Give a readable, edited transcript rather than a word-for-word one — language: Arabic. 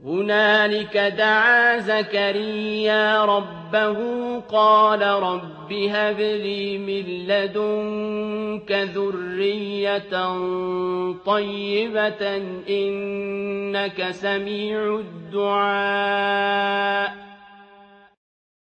هنالك دعا زكريا ربه قال رب هب لي من لدنك ذرية طيبة إنك سميع الدعاء